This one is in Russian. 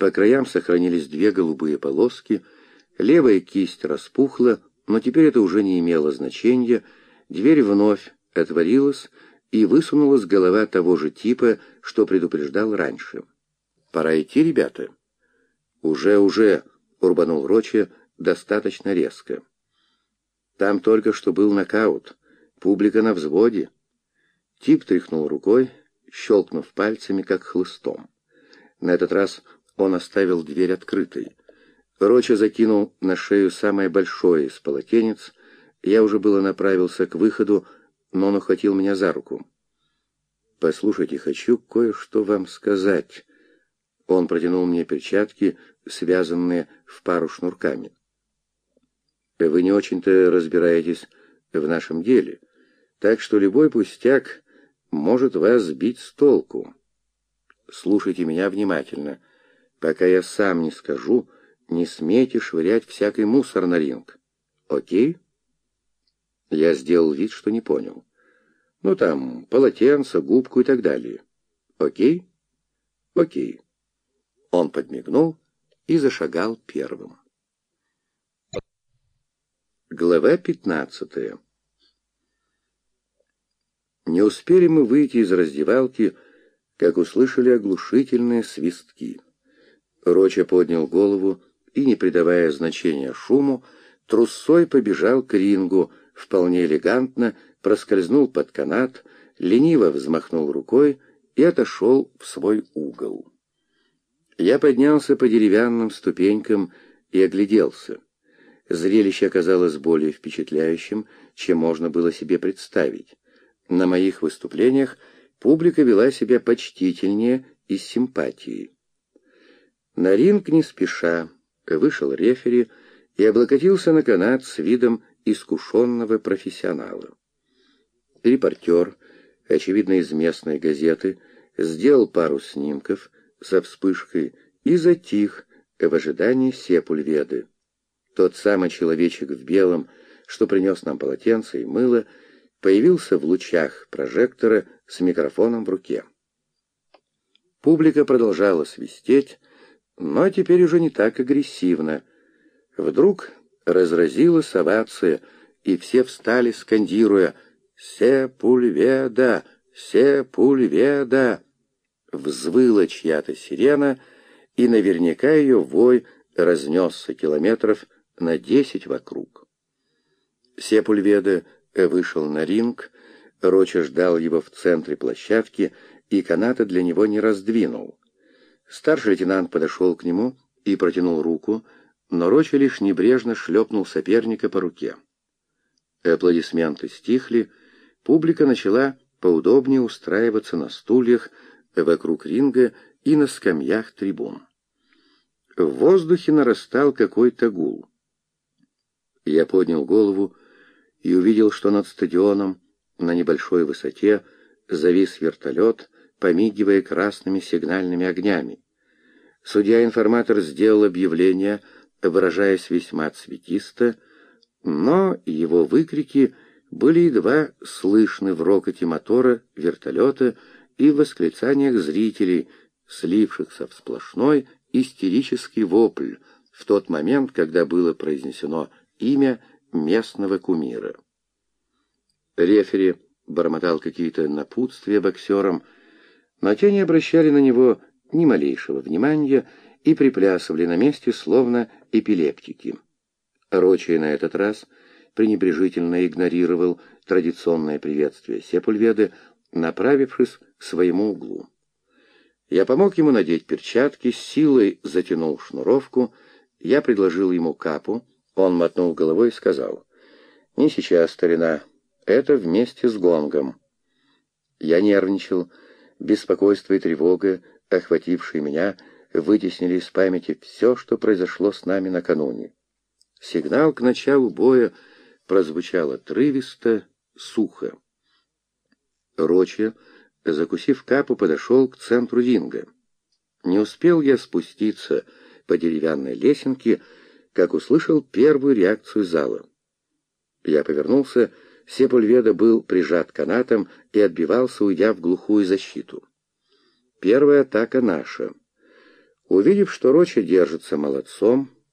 По краям сохранились две голубые полоски, левая кисть распухла, но теперь это уже не имело значения. Дверь вновь отворилась, и высунулась голова того же типа, что предупреждал раньше. «Пора идти, ребята?» «Уже», — урбанул Рочи достаточно резко. «Там только что был нокаут. Публика на взводе». Тип тряхнул рукой, щелкнув пальцами, как хлыстом. На этот раз он оставил дверь открытой. Рочи закинул на шею самое большое из полотенец. Я уже было направился к выходу, но он ухватил меня за руку. «Послушайте, хочу кое-что вам сказать». Он протянул мне перчатки, связанные в пару шнурками. «Вы не очень-то разбираетесь в нашем деле, так что любой пустяк может вас сбить с толку. Слушайте меня внимательно. Пока я сам не скажу, не смейте швырять всякий мусор на ринг. Окей?» Я сделал вид, что не понял. «Ну там, полотенце, губку и так далее. Окей?» «Окей». Он подмигнул и зашагал первым. Глава 15. Не успели мы выйти из раздевалки, как услышали оглушительные свистки. Роча поднял голову и, не придавая значения шуму, трусцой побежал к рингу, вполне элегантно проскользнул под канат, лениво взмахнул рукой и отошел в свой угол. Я поднялся по деревянным ступенькам и огляделся. Зрелище оказалось более впечатляющим, чем можно было себе представить. На моих выступлениях публика вела себя почтительнее и с симпатией. На ринг не спеша вышел рефери и облокотился на канат с видом искушенного профессионала. Репортер, очевидно из местной газеты, сделал пару снимков со вспышкой и затих в ожидании Сепульведы. Тот самый человечек в белом, что принес нам полотенце и мыло, появился в лучах прожектора с микрофоном в руке. Публика продолжала свистеть, но теперь уже не так агрессивно. Вдруг разразилась овация, и все встали, скандируя «Сепульведа! Сепульведа!». Взвыла чья-то сирена, и наверняка ее вой разнесся километров на 10 вокруг. Сепульведа вышел на ринг, Роча ждал его в центре площадки, и каната для него не раздвинул. Старший лейтенант подошел к нему и протянул руку, но Роча лишь небрежно шлепнул соперника по руке. Аплодисменты стихли, публика начала поудобнее устраиваться на стульях вокруг ринга и на скамьях трибун. В воздухе нарастал какой-то гул. Я поднял голову и увидел, что над стадионом на небольшой высоте завис вертолет, помигивая красными сигнальными огнями. Судья-информатор сделал объявление, выражаясь весьма цветисто, но его выкрики были едва слышны в рокоте мотора вертолета и в восклицаниях зрителей, слившихся в сплошной истерический вопль в тот момент, когда было произнесено имя местного кумира. Рефери бормотал какие-то напутствия боксерам, но те не обращали на него ни малейшего внимания и приплясывали на месте, словно эпилептики. Рочи на этот раз пренебрежительно игнорировал традиционное приветствие Сепульведы, направившись к своему углу. Я помог ему надеть перчатки, с силой затянул шнуровку, я предложил ему капу, он мотнул головой и сказал: «Не сейчас, старина, это вместе с гонгом». Я нервничал, беспокойство и тревога, охватившие меня, вытеснили из памяти все, что произошло с нами накануне. Сигнал к началу боя прозвучал отрывисто, сухо. Рочи, закусив капу, подошел к центру ринга. Не успел я спуститься по деревянной лесенке, как услышал первую реакцию зала. Я повернулся, Сепульведа был прижат канатом и отбивался, уйдя в глухую защиту. Первая атака наша. Увидев, что Роча держится молодцом,